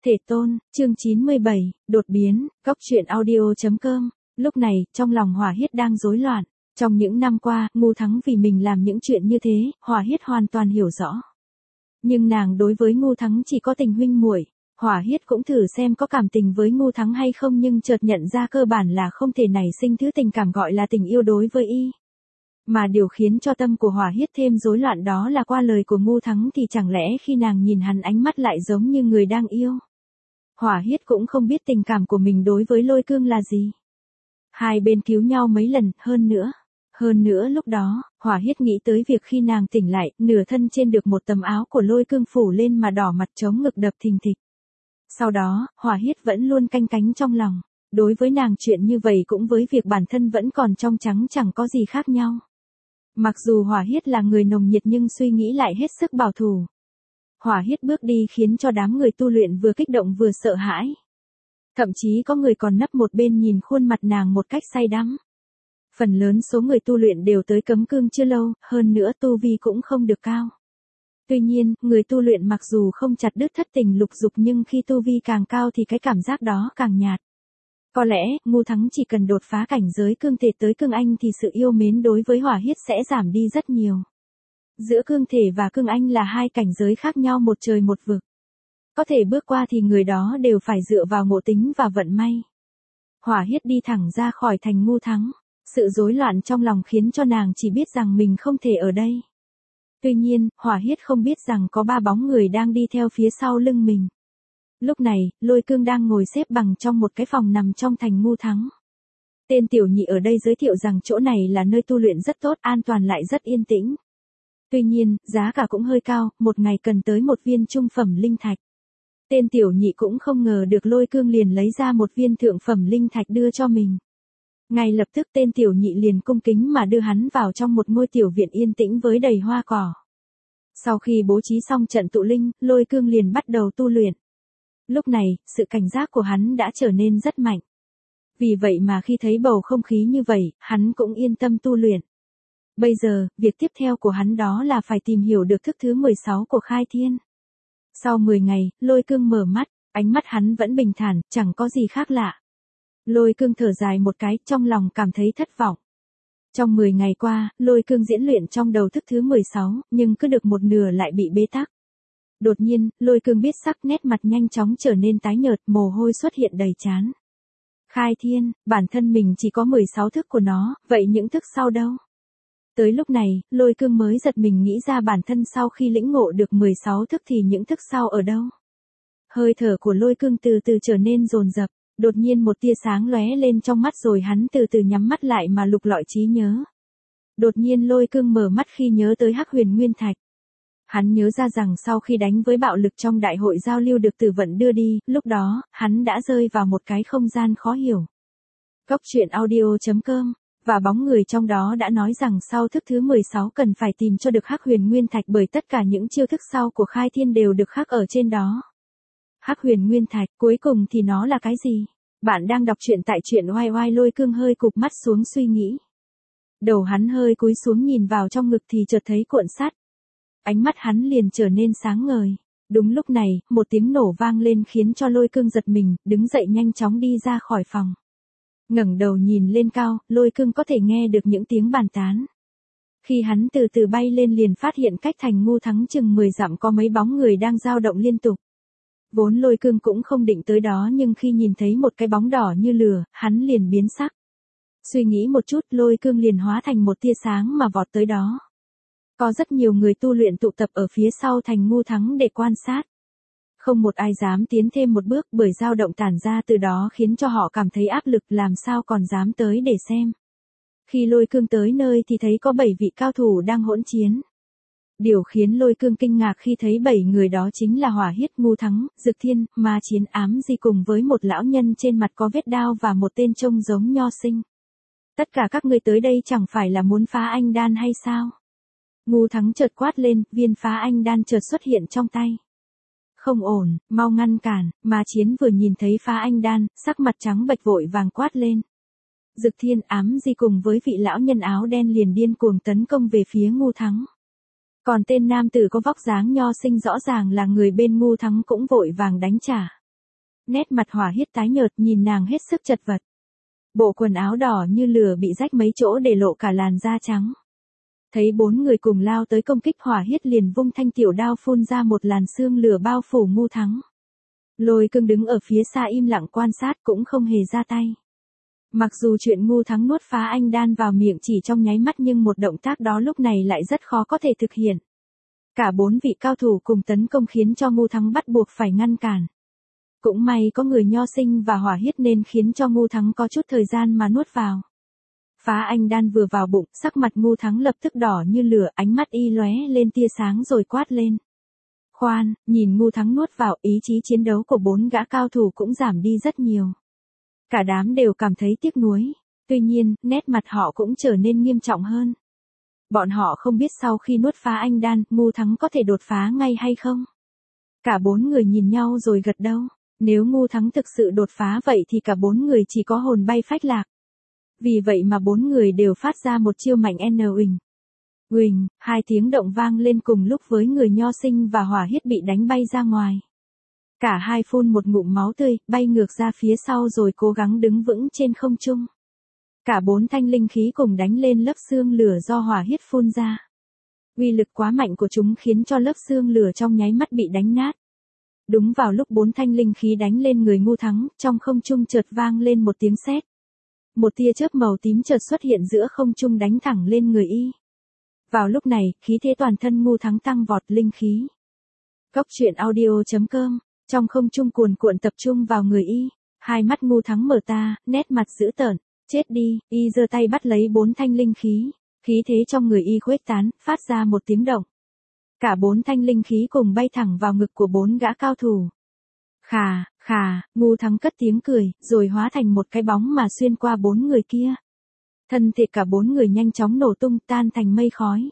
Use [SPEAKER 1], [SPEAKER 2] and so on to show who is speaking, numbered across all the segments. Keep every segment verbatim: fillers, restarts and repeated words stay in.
[SPEAKER 1] Thể tôn, chương chín mươi bảy, đột biến, góc truyện audio.com. Lúc này, trong lòng Hỏa Hiết đang rối loạn. Trong những năm qua, Ngô Thắng vì mình làm những chuyện như thế, Hỏa Hiết hoàn toàn hiểu rõ. Nhưng nàng đối với Ngô Thắng chỉ có tình huynh muội. Hỏa Hiết cũng thử xem có cảm tình với Ngô Thắng hay không, nhưng chợt nhận ra cơ bản là không thể nảy sinh thứ tình cảm gọi là tình yêu đối với y. Mà điều khiến cho tâm của Hỏa Hiết thêm rối loạn đó là qua lời của Ngô Thắng thì chẳng lẽ khi nàng nhìn hắn ánh mắt lại giống như người đang yêu. Hỏa Hiết cũng không biết tình cảm của mình đối với Lôi Cương là gì. Hai bên cứu nhau mấy lần, hơn nữa. Hơn nữa lúc đó, Hỏa Hiết nghĩ tới việc khi nàng tỉnh lại, nửa thân trên được một tấm áo của Lôi Cương phủ lên mà đỏ mặt chống ngực đập thình thịch. Sau đó, Hỏa Hiết vẫn luôn canh cánh trong lòng. Đối với nàng chuyện như vậy cũng với việc bản thân vẫn còn trong trắng chẳng có gì khác nhau. Mặc dù Hỏa Hiết là người nồng nhiệt nhưng suy nghĩ lại hết sức bảo thủ. Hỏa Hiết bước đi khiến cho đám người tu luyện vừa kích động vừa sợ hãi. Thậm chí có người còn nấp một bên nhìn khuôn mặt nàng một cách say đắm. Phần lớn số người tu luyện đều tới cấm cương chưa lâu, hơn nữa tu vi cũng không được cao. Tuy nhiên, người tu luyện mặc dù không chặt đứt thất tình lục dục nhưng khi tu vi càng cao thì cái cảm giác đó càng nhạt. Có lẽ, Ngô Thắng chỉ cần đột phá cảnh giới cương thể tới cương anh thì sự yêu mến đối với Hỏa Hiết sẽ giảm đi rất nhiều. Giữa cương thể và cương anh là hai cảnh giới khác nhau một trời một vực. Có thể bước qua thì người đó đều phải dựa vào ngộ tính và vận may. Hỏa Hiết đi thẳng ra khỏi thành Ngô Thắng. Sự rối loạn trong lòng khiến cho nàng chỉ biết rằng mình không thể ở đây. Tuy nhiên, Hỏa Hiết không biết rằng có ba bóng người đang đi theo phía sau lưng mình. Lúc này, Lôi Cương đang ngồi xếp bằng trong một cái phòng nằm trong thành Ngô Thắng. Tên tiểu nhị ở đây giới thiệu rằng chỗ này là nơi tu luyện rất tốt, an toàn lại rất yên tĩnh. Tuy nhiên, giá cả cũng hơi cao, một ngày cần tới một viên trung phẩm linh thạch. Tên tiểu nhị cũng không ngờ được Lôi Cương liền lấy ra một viên thượng phẩm linh thạch đưa cho mình. Ngay lập tức tên tiểu nhị liền cung kính mà đưa hắn vào trong một ngôi tiểu viện yên tĩnh với đầy hoa cỏ. Sau khi bố trí xong trận tụ linh, Lôi Cương liền bắt đầu tu luyện. Lúc này, sự cảnh giác của hắn đã trở nên rất mạnh. Vì vậy mà khi thấy bầu không khí như vậy, hắn cũng yên tâm tu luyện. Bây giờ, việc tiếp theo của hắn đó là phải tìm hiểu được thức thứ mười sáu của Khai Thiên. Sau mười ngày, Lôi Cương mở mắt, ánh mắt hắn vẫn bình thản, chẳng có gì khác lạ. Lôi Cương thở dài một cái, trong lòng cảm thấy thất vọng. Trong mười ngày qua, Lôi Cương diễn luyện trong đầu thức thứ mười sáu, nhưng cứ được một nửa lại bị bế tắc. Đột nhiên, Lôi Cương biết sắc nét mặt nhanh chóng trở nên tái nhợt, mồ hôi xuất hiện đầy trán. Khai Thiên, bản thân mình chỉ có mười sáu thức của nó, vậy những thức sau đâu? Tới lúc này, Lôi Cương mới giật mình nghĩ ra bản thân sau khi lĩnh ngộ được mười sáu thức thì những thức sau ở đâu? Hơi thở của Lôi Cương từ từ trở nên dồn dập, đột nhiên một tia sáng lóe lên trong mắt rồi hắn từ từ nhắm mắt lại mà lục lọi trí nhớ. Đột nhiên Lôi Cương mở mắt khi nhớ tới Hắc Huyền Nguyên Thạch. Hắn nhớ ra rằng sau khi đánh với bạo lực trong đại hội giao lưu được Tử Vận đưa đi, lúc đó, hắn đã rơi vào một cái không gian khó hiểu. Góc truyện audio.com, và bóng người trong đó đã nói rằng sau thức thứ mười sáu cần phải tìm cho được Hắc Huyền Nguyên Thạch bởi tất cả những chiêu thức sau của Khai Thiên đều được khắc ở trên đó. Hắc Huyền Nguyên Thạch, cuối cùng thì nó là cái gì? Bạn đang đọc truyện tại truyện oai oai. Lôi Cương hơi cụp mắt xuống suy nghĩ. Đầu hắn hơi cúi xuống nhìn vào trong ngực thì chợt thấy cuộn sắt. Ánh mắt hắn liền trở nên sáng ngời. Đúng lúc này, một tiếng nổ vang lên khiến cho Lôi Cương giật mình, đứng dậy nhanh chóng đi ra khỏi phòng. Ngẩng đầu nhìn lên cao, Lôi Cương có thể nghe được những tiếng bàn tán. Khi hắn từ từ bay lên liền phát hiện cách thành Ngô Thắng chừng mười dặm có mấy bóng người đang dao động liên tục. Vốn Lôi Cương cũng không định tới đó nhưng khi nhìn thấy một cái bóng đỏ như lửa, hắn liền biến sắc. Suy nghĩ một chút, Lôi Cương liền hóa thành một tia sáng mà vọt tới đó. Có rất nhiều người tu luyện tụ tập ở phía sau thành Ngô Thắng để quan sát. Không một ai dám tiến thêm một bước bởi dao động tản ra từ đó khiến cho họ cảm thấy áp lực làm sao còn dám tới để xem. Khi Lôi Cương tới nơi thì thấy có bảy vị cao thủ đang hỗn chiến. Điều khiến Lôi Cương kinh ngạc khi thấy bảy người đó chính là Hỏa Hiết, Ngô Thắng, Dực Thiên, Ma Chiến, Ám Di cùng với một lão nhân trên mặt có vết đao và một tên trông giống nho sinh. Tất cả các ngươi tới đây chẳng phải là muốn phá anh đan hay sao? Ngô Thắng chợt quát lên, viên phá anh đan chợt xuất hiện trong tay. Không ổn, mau ngăn cản. Ma Chiến vừa nhìn thấy phá anh đan, sắc mặt trắng bệch vội vàng quát lên. Dực Thiên, Ám Di cùng với vị lão nhân áo đen liền điên cuồng tấn công về phía Ngô Thắng. Còn tên nam tử có vóc dáng nho sinh rõ ràng là người bên Ngô Thắng cũng vội vàng đánh trả. Nét mặt Hỏa Hiết tái nhợt nhìn nàng hết sức chật vật. Bộ quần áo đỏ như lửa bị rách mấy chỗ để lộ cả làn da trắng. Thấy bốn người cùng lao tới công kích, Hỏa Hiết liền vung thanh tiểu đao phun ra một làn sương lửa bao phủ Ngô Thắng. Lôi Cương đứng ở phía xa im lặng quan sát cũng không hề ra tay. Mặc dù chuyện Ngô Thắng nuốt phá anh đan vào miệng chỉ trong nháy mắt nhưng một động tác đó lúc này lại rất khó có thể thực hiện. Cả bốn vị cao thủ cùng tấn công khiến cho Ngô Thắng bắt buộc phải ngăn cản. Cũng may có người Nho Sinh và Hỏa Hiết nên khiến cho Ngô Thắng có chút thời gian mà nuốt vào. Phá anh đan vừa vào bụng, sắc mặt Ngô Thắng lập tức đỏ như lửa, ánh mắt y lóe lên tia sáng rồi quát lên. Khoan, nhìn Ngô Thắng nuốt vào, ý chí chiến đấu của bốn gã cao thủ cũng giảm đi rất nhiều. Cả đám đều cảm thấy tiếc nuối. Tuy nhiên, nét mặt họ cũng trở nên nghiêm trọng hơn. Bọn họ không biết sau khi nuốt phá anh đan, Ngô Thắng có thể đột phá ngay hay không. Cả bốn người nhìn nhau rồi gật đầu. Nếu Ngô Thắng thực sự đột phá vậy thì cả bốn người chỉ có hồn bay phách lạc. Vì vậy mà bốn người đều phát ra một chiêu mạnh N uỳnh. Uỳnh, hai tiếng động vang lên cùng lúc với người Nho Sinh và Hỏa Hiết bị đánh bay ra ngoài. Cả hai phun một ngụm máu tươi, bay ngược ra phía sau rồi cố gắng đứng vững trên không trung. Cả bốn thanh linh khí cùng đánh lên lớp xương lửa do Hỏa Hiết phun ra. Uy lực quá mạnh của chúng khiến cho lớp xương lửa trong nháy mắt bị đánh nát. Đúng vào lúc bốn thanh linh khí đánh lên người Ngô Thắng, trong không trung chợt vang lên một tiếng sét. Một tia chớp màu tím chợt xuất hiện giữa không trung đánh thẳng lên người y. Vào lúc này, khí thế toàn thân Ngô Thắng tăng vọt linh khí. Góc truyện audio chấm com, trong không trung cuồn cuộn tập trung vào người y, hai mắt Ngô Thắng mở ta, nét mặt dữ tợn, chết đi, y giơ tay bắt lấy bốn thanh linh khí, khí thế trong người y khuếch tán, phát ra một tiếng động. Cả bốn thanh linh khí cùng bay thẳng vào ngực của bốn gã cao thủ. Khà, khà, Ngô Thắng cất tiếng cười, rồi hóa thành một cái bóng mà xuyên qua bốn người kia. Thân thể cả bốn người nhanh chóng nổ tung tan thành mây khói.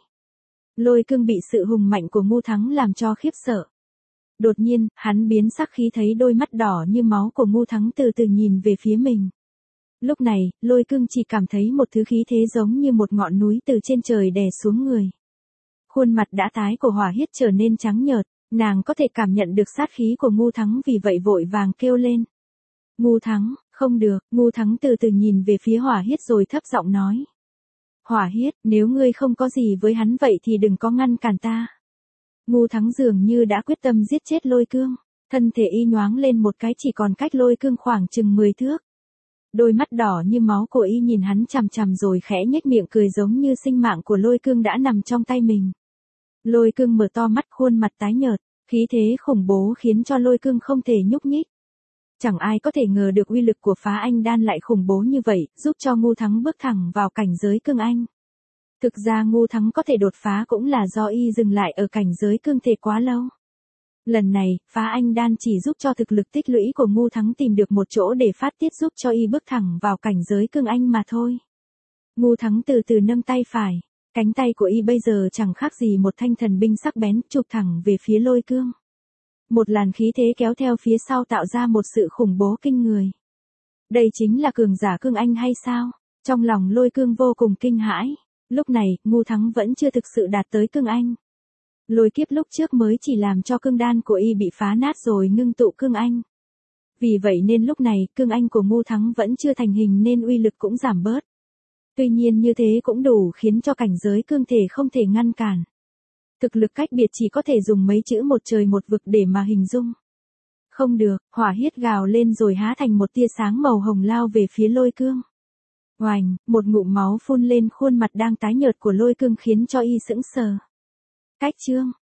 [SPEAKER 1] Lôi Cương bị sự hùng mạnh của Ngô Thắng làm cho khiếp sợ. Đột nhiên, hắn biến sắc khi thấy đôi mắt đỏ như máu của Ngô Thắng từ từ nhìn về phía mình. Lúc này, Lôi Cương chỉ cảm thấy một thứ khí thế giống như một ngọn núi từ trên trời đè xuống người. Khuôn mặt đã tái của Hỏa Hiết trở nên trắng nhợt, nàng có thể cảm nhận được sát khí của Ngô Thắng vì vậy vội vàng kêu lên. Ngô Thắng, không được, Ngô Thắng từ từ nhìn về phía Hỏa Hiết rồi thấp giọng nói. Hỏa Hiết, nếu ngươi không có gì với hắn vậy thì đừng có ngăn cản ta. Ngô Thắng dường như đã quyết tâm giết chết Lôi Cương, thân thể y nhoáng lên một cái chỉ còn cách Lôi Cương khoảng chừng mười thước. Đôi mắt đỏ như máu của y nhìn hắn chằm chằm rồi khẽ nhếch miệng cười giống như sinh mạng của Lôi Cương đã nằm trong tay mình. Lôi Cương mở to mắt, khuôn mặt tái nhợt, khí thế khủng bố khiến cho Lôi Cương không thể nhúc nhích. Chẳng ai có thể ngờ được uy lực của phá anh đan lại khủng bố như vậy, giúp cho Ngô Thắng bước thẳng vào cảnh giới cương anh. Thực ra Ngô Thắng có thể đột phá cũng là do y dừng lại ở cảnh giới cương thể quá lâu. Lần này, phá anh đan chỉ giúp cho thực lực tích lũy của Ngô Thắng tìm được một chỗ để phát tiết giúp cho y bước thẳng vào cảnh giới cương anh mà thôi. Ngô Thắng từ từ nâng tay phải, cánh tay của y bây giờ chẳng khác gì một thanh thần binh sắc bén chụp thẳng về phía Lôi Cương. Một làn khí thế kéo theo phía sau tạo ra một sự khủng bố kinh người. Đây chính là cường giả cương anh hay sao? Trong lòng Lôi Cương vô cùng kinh hãi. Lúc này, Ngô Thắng vẫn chưa thực sự đạt tới cương anh. Lôi kiếp lúc trước mới chỉ làm cho cương đan của y bị phá nát rồi ngưng tụ cương anh. Vì vậy nên lúc này, cương anh của Ngô Thắng vẫn chưa thành hình nên uy lực cũng giảm bớt. Tuy nhiên như thế cũng đủ khiến cho cảnh giới cương thể không thể ngăn cản. Thực lực cách biệt chỉ có thể dùng mấy chữ một trời một vực để mà hình dung. Không được, Hỏa Hiết gào lên rồi há thành một tia sáng màu hồng lao về phía Lôi Cương. Oành, một ngụm máu phun lên khuôn mặt đang tái nhợt của Lôi Cương khiến cho y sững sờ. Cách chương,